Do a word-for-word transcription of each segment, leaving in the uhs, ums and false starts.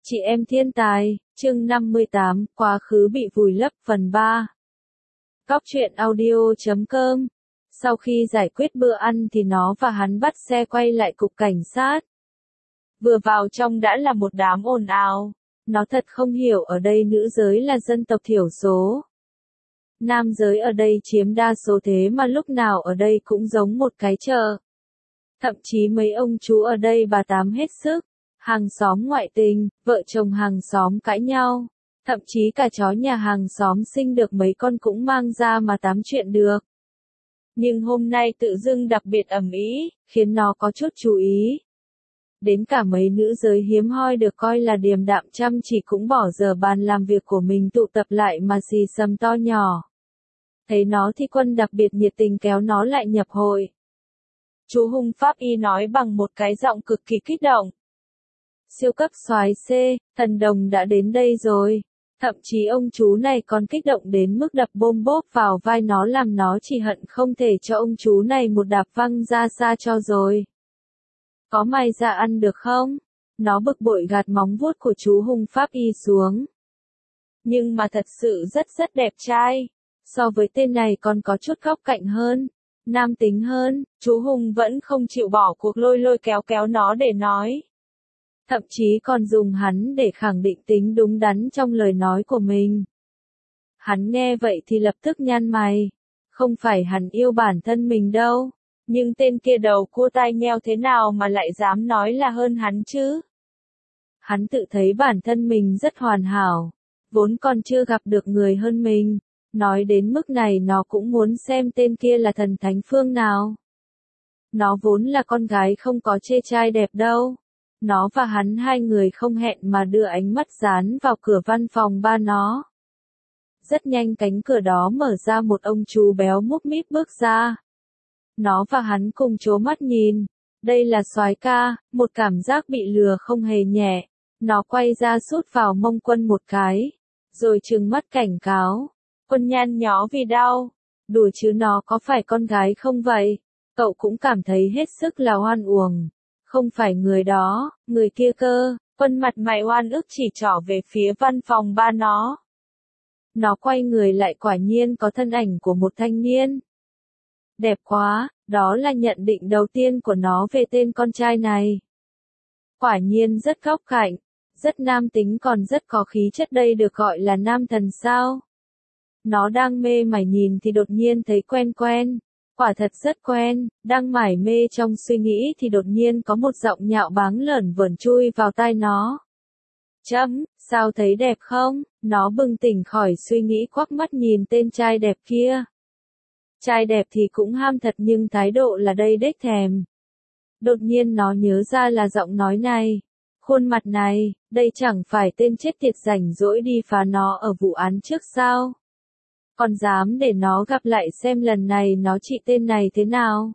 Chị em thiên tài, chương năm mươi tám, quá khứ bị vùi lấp phần ba. Cóc truyện audio chấm com. Sau khi giải quyết bữa ăn thì nó và hắn bắt xe quay lại cục cảnh sát. Vừa vào trong đã là một đám ồn ào. Nó thật không hiểu ở đây nữ giới là dân tộc thiểu số. Nam giới ở đây chiếm đa số thế mà lúc nào ở đây cũng giống một cái chợ. Thậm chí mấy ông chú ở đây bà tám hết sức. Hàng xóm ngoại tình, vợ chồng hàng xóm cãi nhau. Thậm chí cả chó nhà hàng xóm sinh được mấy con cũng mang ra mà tám chuyện được. Nhưng hôm nay tự dưng đặc biệt ầm ĩ, khiến nó có chút chú ý. Đến cả mấy nữ giới hiếm hoi được coi là điềm đạm chăm chỉ cũng bỏ giờ bàn làm việc của mình tụ tập lại mà xì xầm to nhỏ. Thấy nó thì Quân đặc biệt nhiệt tình kéo nó lại nhập hội. Chú Hung Pháp Y nói bằng một cái giọng cực kỳ kích động. Siêu cấp soái C, thần đồng đã đến đây rồi. Thậm chí ông chú này còn kích động đến mức đập bôm bốp vào vai nó làm nó chỉ hận không thể cho ông chú này một đạp văng ra xa cho rồi. Có mày ra ăn được không? Nó bực bội gạt móng vuốt của chú Hung Pháp Y xuống. Nhưng mà thật sự rất rất đẹp trai. So với tên này còn có chút góc cạnh hơn. Nam tính hơn, chú Hung vẫn không chịu bỏ cuộc lôi lôi kéo kéo nó để nói. Thậm chí còn dùng hắn để khẳng định tính đúng đắn trong lời nói của mình. Hắn nghe vậy thì lập tức nhăn mày. Không phải hắn yêu bản thân mình đâu. Nhưng tên kia đầu cua tai nheo thế nào mà lại dám nói là hơn hắn chứ? Hắn tự thấy bản thân mình rất hoàn hảo. Vốn còn chưa gặp được người hơn mình. Nói đến mức này nó cũng muốn xem tên kia là thần thánh phương nào. Nó vốn là con gái không có chê trai đẹp đâu. Nó và hắn hai người không hẹn mà đưa ánh mắt dán vào cửa văn phòng ba nó. Rất nhanh cánh cửa đó mở ra, một ông chú béo múp míp bước ra. Nó và hắn cùng trố mắt nhìn. Đây là soái ca, một cảm giác bị lừa không hề nhẹ. Nó quay ra sút vào mông Quân một cái. Rồi trừng mắt cảnh cáo. Quân nhăn nhó vì đau. Đùa chứ nó có phải con gái không vậy? Cậu cũng cảm thấy hết sức là oan uổng. Không phải người đó, người kia cơ. Quân mặt mày oan ức chỉ trỏ về phía văn phòng ba nó. Nó quay người lại, quả nhiên có thân ảnh của một thanh niên. Đẹp quá, đó là nhận định đầu tiên của nó về tên con trai này. Quả nhiên rất góc cạnh, rất nam tính, còn rất có khí chất, đây được gọi là nam thần sao? Nó đang mê mải nhìn thì đột nhiên thấy quen quen. Quả thật rất quen, đang mải mê trong suy nghĩ thì đột nhiên có một giọng nhạo báng lởn vởn chui vào tai nó. Chấm, sao thấy đẹp không? Nó bừng tỉnh khỏi suy nghĩ, quắc mắt nhìn tên trai đẹp kia. Trai đẹp thì cũng ham thật nhưng thái độ là đây đếch thèm. Đột nhiên nó nhớ ra là giọng nói này, khuôn mặt này, đây chẳng phải tên chết tiệt rảnh rỗi đi phá nó ở vụ án trước sao? Còn dám để nó gặp lại xem lần này nó trị tên này thế nào.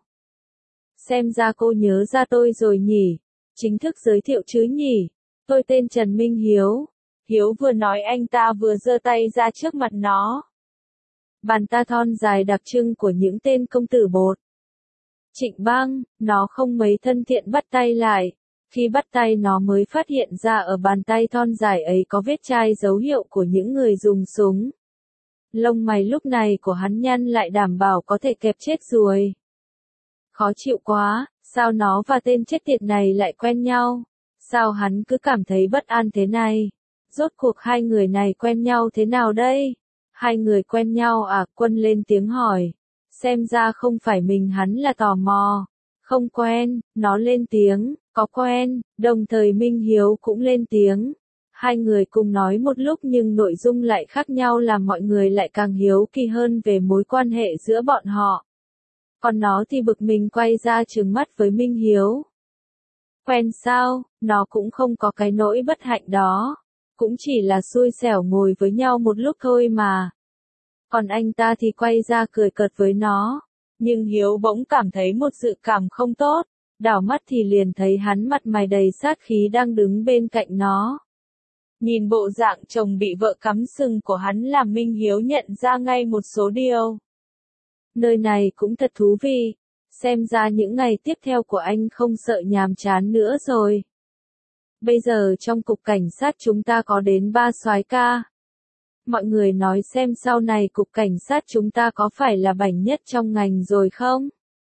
Xem ra cô nhớ ra tôi rồi nhỉ. Chính thức giới thiệu chứ nhỉ. Tôi tên Trần Minh Hiếu. Hiếu vừa nói anh ta vừa giơ tay ra trước mặt nó. Bàn ta thon dài đặc trưng của những tên công tử bột. Trịnh Bang, nó không mấy thân thiện bắt tay lại. Khi bắt tay nó mới phát hiện ra ở bàn tay thon dài ấy có vết chai, dấu hiệu của những người dùng súng. Lông mày lúc này của hắn nhăn lại, đảm bảo có thể kẹp chết ruồi. Khó chịu quá, sao nó và tên chết tiệt này lại quen nhau? Sao hắn cứ cảm thấy bất an thế này? Rốt cuộc hai người này quen nhau thế nào đây? Hai người quen nhau à? Quân lên tiếng hỏi. Xem ra không phải mình hắn là tò mò. Không quen, nó lên tiếng, có quen, đồng thời Minh Hiếu cũng lên tiếng. Hai người cùng nói một lúc nhưng nội dung lại khác nhau, làm mọi người lại càng hiếu kỳ hơn về mối quan hệ giữa bọn họ. Còn nó thì bực mình quay ra trừng mắt với Minh Hiếu. Quen sao, nó cũng không có cái nỗi bất hạnh đó. Cũng chỉ là xui xẻo ngồi với nhau một lúc thôi mà. Còn anh ta thì quay ra cười cợt với nó. Nhưng Hiếu bỗng cảm thấy một dự cảm không tốt. Đảo mắt thì liền thấy hắn mặt mày đầy sát khí đang đứng bên cạnh nó. Nhìn bộ dạng chồng bị vợ cắm sừng của hắn làm Minh Hiếu nhận ra ngay một số điều. Nơi này cũng thật thú vị. Xem ra những ngày tiếp theo của anh không sợ nhàm chán nữa rồi. Bây giờ trong cục cảnh sát chúng ta có đến ba soái ca. Mọi người nói xem sau này cục cảnh sát chúng ta có phải là bảnh nhất trong ngành rồi không?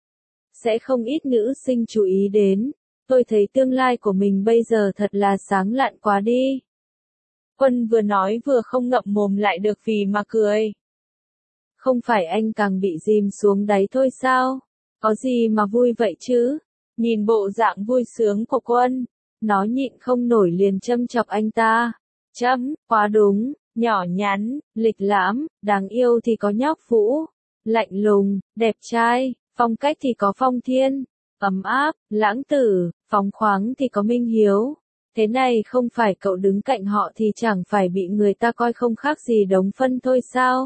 Sẽ không ít nữ sinh chú ý đến. Tôi thấy tương lai của mình bây giờ thật là sáng lạn quá đi. Quân vừa nói vừa không ngậm mồm lại được vì mà cười. Không phải anh càng bị dìm xuống đáy thôi sao? Có gì mà vui vậy chứ? Nhìn bộ dạng vui sướng của Quân, nó nhịn không nổi liền châm chọc anh ta. Chấm, quá đúng, nhỏ nhắn, lịch lãm, đáng yêu thì có Nhóc Vũ, lạnh lùng, đẹp trai, phong cách thì có Phong Thiên, ấm áp, lãng tử, phóng khoáng thì có Minh Hiếu. Thế này không phải cậu đứng cạnh họ thì chẳng phải bị người ta coi không khác gì đống phân thôi sao?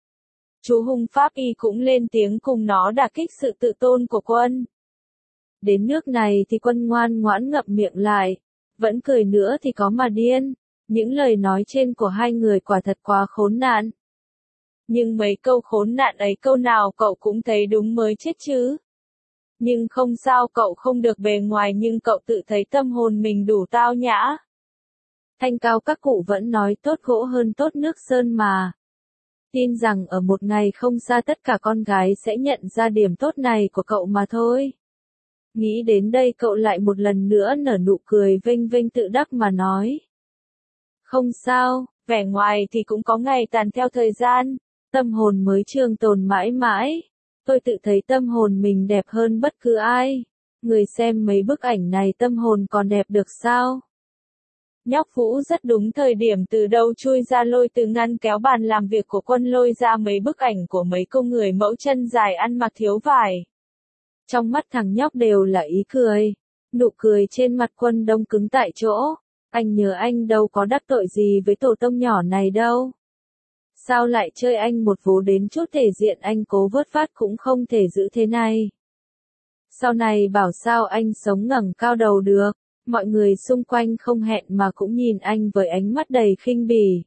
Chú Hung Pháp Y cũng lên tiếng cùng nó đả kích sự tự tôn của Quân. Đến nước này thì Quân ngoan ngoãn ngậm miệng lại, vẫn cười nữa thì có mà điên. Những lời nói trên của hai người quả thật quá khốn nạn. Nhưng mấy câu khốn nạn ấy câu nào cậu cũng thấy đúng mới chết chứ. Nhưng không sao, cậu không được bề ngoài nhưng cậu tự thấy tâm hồn mình đủ tao nhã. Thanh cao các cụ vẫn nói tốt gỗ hơn tốt nước sơn mà. Tin rằng ở một ngày không xa tất cả con gái sẽ nhận ra điểm tốt này của cậu mà thôi. Nghĩ đến đây cậu lại một lần nữa nở nụ cười vênh vênh tự đắc mà nói. Không sao, vẻ ngoài thì cũng có ngày tàn theo thời gian, tâm hồn mới trường tồn mãi mãi. Tôi tự thấy tâm hồn mình đẹp hơn bất cứ ai. Người xem mấy bức ảnh này tâm hồn còn đẹp được sao? Nhóc Vũ rất đúng thời điểm từ đâu chui ra lôi từ ngăn kéo bàn làm việc của Quân lôi ra mấy bức ảnh của mấy cô người mẫu chân dài ăn mặc thiếu vải. Trong mắt thằng nhóc đều là ý cười. Nụ cười trên mặt Quân đông cứng tại chỗ. Anh nhớ anh đâu có đắc tội gì với tổ tông nhỏ này đâu. Sao lại chơi anh một vố đến chút thể diện anh cố vớt vát cũng không thể giữ thế này. Sau này bảo sao anh sống ngẩng cao đầu được, mọi người xung quanh không hẹn mà cũng nhìn anh với ánh mắt đầy khinh bỉ.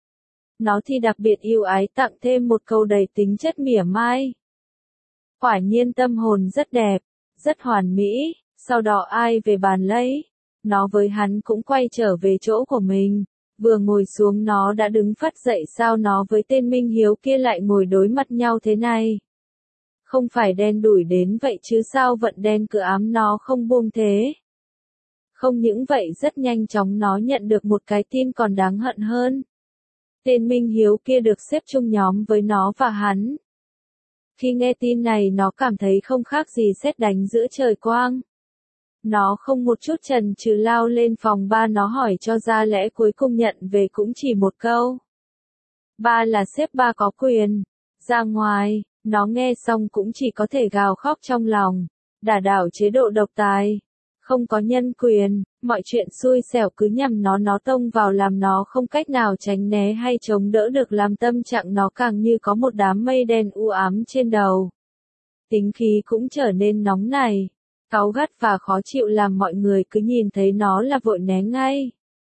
Nó thì đặc biệt yêu ái tặng thêm một câu đầy tính chất mỉa mai. Quả nhiên tâm hồn rất đẹp, rất hoàn mỹ, sau đó ai về bàn lấy. Nó với hắn cũng quay trở về chỗ của mình. Vừa ngồi xuống nó đã đứng phắt dậy, sao nó với tên Minh Hiếu kia lại ngồi đối mặt nhau thế này? Không phải đen đủi đến vậy chứ sao vận đen cứ ám nó không buông thế? Không những vậy rất nhanh chóng nó nhận được một cái tin còn đáng hận hơn. Tên Minh Hiếu kia được xếp chung nhóm với nó và hắn. Khi nghe tin này nó cảm thấy không khác gì sét đánh giữa trời quang. Nó không một chút chần chừ lao lên phòng ba nó hỏi cho ra lẽ cuối cùng nhận về cũng chỉ một câu. Ba là sếp ba có quyền. Ra ngoài, nó nghe xong cũng chỉ có thể gào khóc trong lòng. Đả đảo chế độ độc tài. Không có nhân quyền, mọi chuyện xui xẻo cứ nhằm nó nó tông vào làm nó không cách nào tránh né hay chống đỡ được, làm tâm trạng nó càng như có một đám mây đen u ám trên đầu. Tính khí cũng trở nên nóng nảy. Cáu gắt và khó chịu làm mọi người cứ nhìn thấy nó là vội né ngay.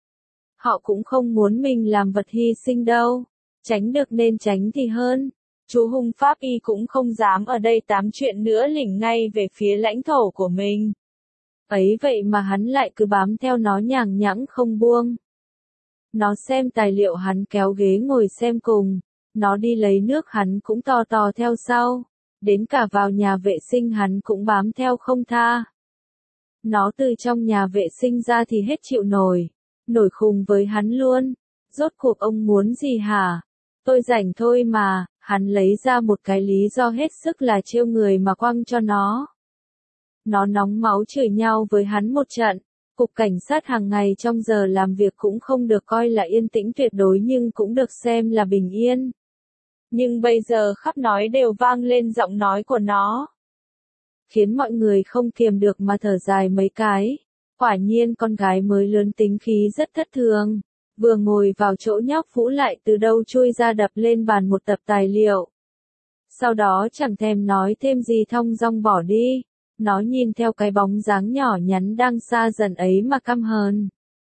Họ cũng không muốn mình làm vật hy sinh đâu. Tránh được nên tránh thì hơn. Chú Hung Pháp Y cũng không dám ở đây tám chuyện nữa, lỉnh ngay về phía lãnh thổ của mình. Ấy vậy mà hắn lại cứ bám theo nó nhàng nhãng không buông. Nó xem tài liệu hắn kéo ghế ngồi xem cùng. Nó đi lấy nước hắn cũng tò tò theo sau. Đến cả vào nhà vệ sinh hắn cũng bám theo không tha. Nó từ trong nhà vệ sinh ra thì hết chịu nổi. Nổi khùng với hắn luôn. Rốt cuộc ông muốn gì hả? Tôi rảnh thôi mà. Hắn lấy ra một cái lý do hết sức là trêu người mà quăng cho nó. Nó nóng máu chửi nhau với hắn một trận. Cục cảnh sát hàng ngày trong giờ làm việc cũng không được coi là yên tĩnh tuyệt đối nhưng cũng được xem là bình yên. Nhưng bây giờ khắp nói đều vang lên giọng nói của nó. Khiến mọi người không kiềm được mà thở dài mấy cái. Quả nhiên con gái mới lớn tính khí rất thất thường. Vừa ngồi vào chỗ Nhóc Vũ lại từ đâu chui ra đập lên bàn một tập tài liệu. Sau đó chẳng thèm nói thêm gì thong dong bỏ đi. Nó nhìn theo cái bóng dáng nhỏ nhắn đang xa dần ấy mà căm hờn.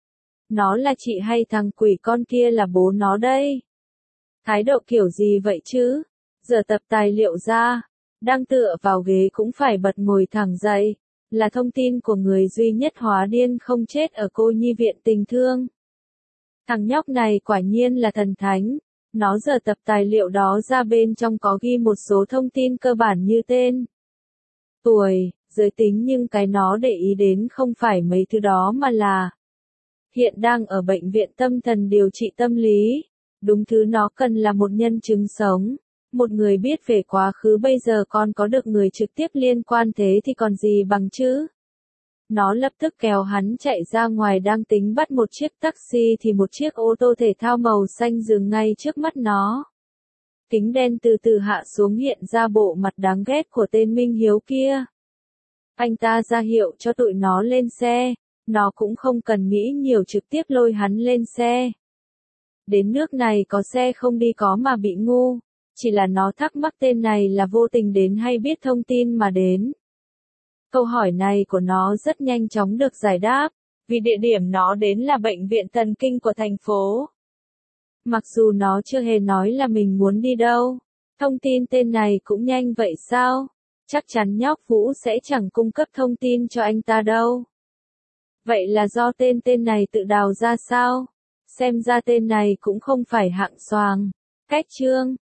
Nó là chị hay thằng quỷ con kia là bố nó đây? Thái độ kiểu gì vậy chứ? Giờ tập tài liệu ra, đang tựa vào ghế cũng phải bật ngồi thẳng dậy. là thông tin của người duy nhất hóa điên không chết ở cô nhi viện tình thương. Thằng nhóc này quả nhiên là thần thánh, nó giờ tập tài liệu đó ra bên trong có ghi một số thông tin cơ bản như tên, tuổi, giới tính, nhưng cái nó để ý đến không phải mấy thứ đó mà là hiện đang ở bệnh viện tâm thần điều trị tâm lý. Đúng thứ nó cần là một nhân chứng sống, một người biết về quá khứ bây giờ còn có được người trực tiếp liên quan, thế thì còn gì bằng chứ. Nó lập tức kéo hắn chạy ra ngoài, đang tính bắt một chiếc taxi thì một chiếc ô tô thể thao màu xanh dừng ngay trước mắt nó. Kính đen từ từ hạ xuống, hiện ra bộ mặt đáng ghét của tên Minh Hiếu kia. Anh ta ra hiệu cho tụi nó lên xe, nó cũng không cần nghĩ nhiều, trực tiếp lôi hắn lên xe. Đến nước này có xe không đi có mà bị ngu, chỉ là nó thắc mắc tên này là vô tình đến hay biết thông tin mà đến. Câu hỏi này của nó rất nhanh chóng được giải đáp, vì địa điểm nó đến là bệnh viện thần kinh của thành phố. Mặc dù nó chưa hề nói là mình muốn đi đâu, thông tin tên này cũng nhanh vậy sao? Chắc chắn nhóc Vũ sẽ chẳng cung cấp thông tin cho anh ta đâu. Vậy là do tên tên này tự đào ra sao? Xem ra tên này cũng không phải hạng xoàng. Cách chương